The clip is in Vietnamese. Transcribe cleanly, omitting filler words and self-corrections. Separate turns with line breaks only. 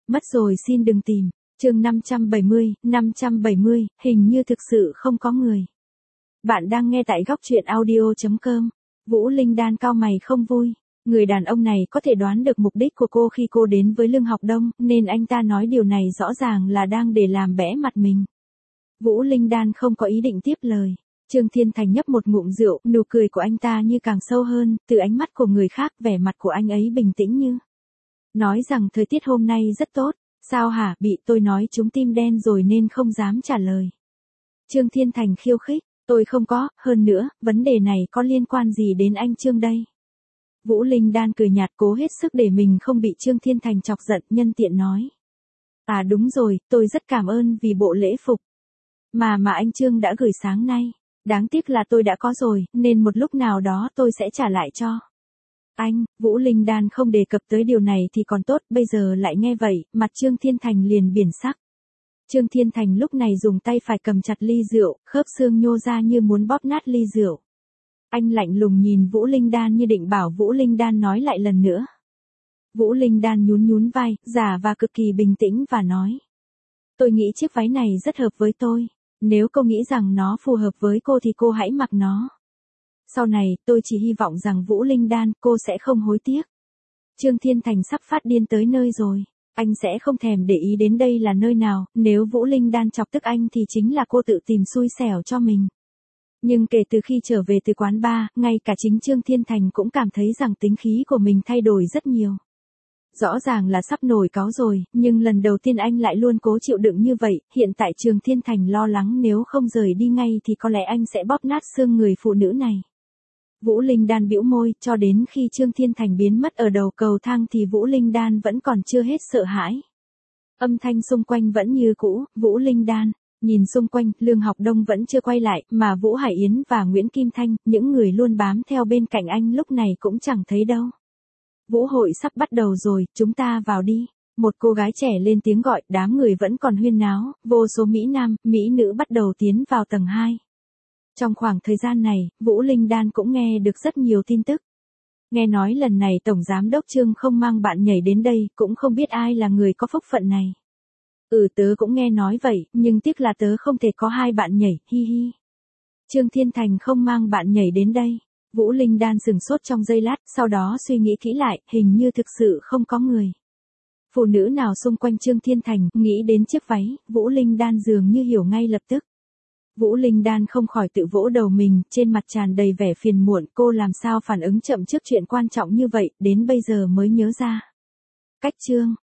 Mất rồi xin đừng tìm. Chương 570, hình như thực sự không có người. Bạn đang nghe tại góc truyện audio.com. Vũ Linh Đan cau mày không vui. Người đàn ông này có thể đoán được mục đích của cô khi cô đến với Lương Học Đông, nên anh ta nói điều này rõ ràng là đang để làm bẽ mặt mình. Vũ Linh Đan không có ý định tiếp lời. Trương Thiên Thành nhấp một ngụm rượu, nụ cười của anh ta như càng sâu hơn, từ ánh mắt của người khác, vẻ mặt của anh ấy bình tĩnh như nói rằng thời tiết hôm nay rất tốt. Sao hả, bị tôi nói trúng tim đen rồi nên không dám trả lời. Trương Thiên Thành khiêu khích, tôi không có, hơn nữa, vấn đề này có liên quan gì đến anh Trương đây? Vũ Linh Đan cười nhạt cố hết sức để mình không bị Trương Thiên Thành chọc giận, nhân tiện nói. À đúng rồi, tôi rất cảm ơn vì bộ lễ phục mà anh Trương đã gửi sáng nay. Đáng tiếc là tôi đã có rồi, nên một lúc nào đó tôi sẽ trả lại cho anh. Vũ Linh Đan không đề cập tới điều này thì còn tốt, bây giờ lại nghe vậy, mặt Trương Thiên Thành liền biển sắc. Trương Thiên Thành lúc này dùng tay phải cầm chặt ly rượu, khớp xương nhô ra như muốn bóp nát ly rượu. Anh lạnh lùng nhìn Vũ Linh Đan như định bảo Vũ Linh Đan nói lại lần nữa. Vũ Linh Đan nhún vai, giả và cực kỳ bình tĩnh và nói. Tôi nghĩ chiếc váy này rất hợp với tôi. Nếu cô nghĩ rằng nó phù hợp với cô thì cô hãy mặc nó. Sau này, tôi chỉ hy vọng rằng Vũ Linh Đan, cô sẽ không hối tiếc. Trương Thiên Thành sắp phát điên tới nơi rồi. Anh sẽ không thèm để ý đến đây là nơi nào, nếu Vũ Linh Đan chọc tức anh thì chính là cô tự tìm xui xẻo cho mình. Nhưng kể từ khi trở về từ quán bar, ngay cả chính Trương Thiên Thành cũng cảm thấy rằng tính khí của mình thay đổi rất nhiều. Rõ ràng là sắp nổi cáu rồi, nhưng lần đầu tiên anh lại luôn cố chịu đựng như vậy, hiện tại Trương Thiên Thành lo lắng nếu không rời đi ngay thì có lẽ anh sẽ bóp nát xương người phụ nữ này. Vũ Linh Đan bĩu môi, cho đến khi Trương Thiên Thành biến mất ở đầu cầu thang thì Vũ Linh Đan vẫn còn chưa hết sợ hãi. Âm thanh xung quanh vẫn như cũ, Vũ Linh Đan. Nhìn xung quanh, Lương Học Đông vẫn chưa quay lại, mà Vũ Hải Yến và Nguyễn Kim Thanh, những người luôn bám theo bên cạnh anh lúc này cũng chẳng thấy đâu. Vũ hội sắp bắt đầu rồi, chúng ta vào đi. Một cô gái trẻ lên tiếng gọi, đám người vẫn còn huyên náo, vô số Mỹ Nam, Mỹ nữ bắt đầu tiến vào tầng 2. Trong khoảng thời gian này, Vũ Linh Đan cũng nghe được rất nhiều tin tức. Nghe nói lần này Tổng Giám đốc Trương không mang bạn nhảy đến đây, cũng không biết ai là người có phúc phận này. Tớ cũng nghe nói vậy, nhưng tiếc là tớ không thể có hai bạn nhảy, hi hi. Trương Thiên Thành không mang bạn nhảy đến đây. Vũ Linh Đan sừng sốt trong giây lát, sau đó suy nghĩ kỹ lại, hình như thực sự không có người. Phụ nữ nào xung quanh Trương Thiên Thành, nghĩ đến chiếc váy, Vũ Linh Đan dường như hiểu ngay lập tức. Vũ Linh Đan không khỏi tự vỗ đầu mình, trên mặt tràn đầy vẻ phiền muộn, cô làm sao phản ứng chậm trước chuyện quan trọng như vậy, đến bây giờ mới nhớ ra. Cách Trương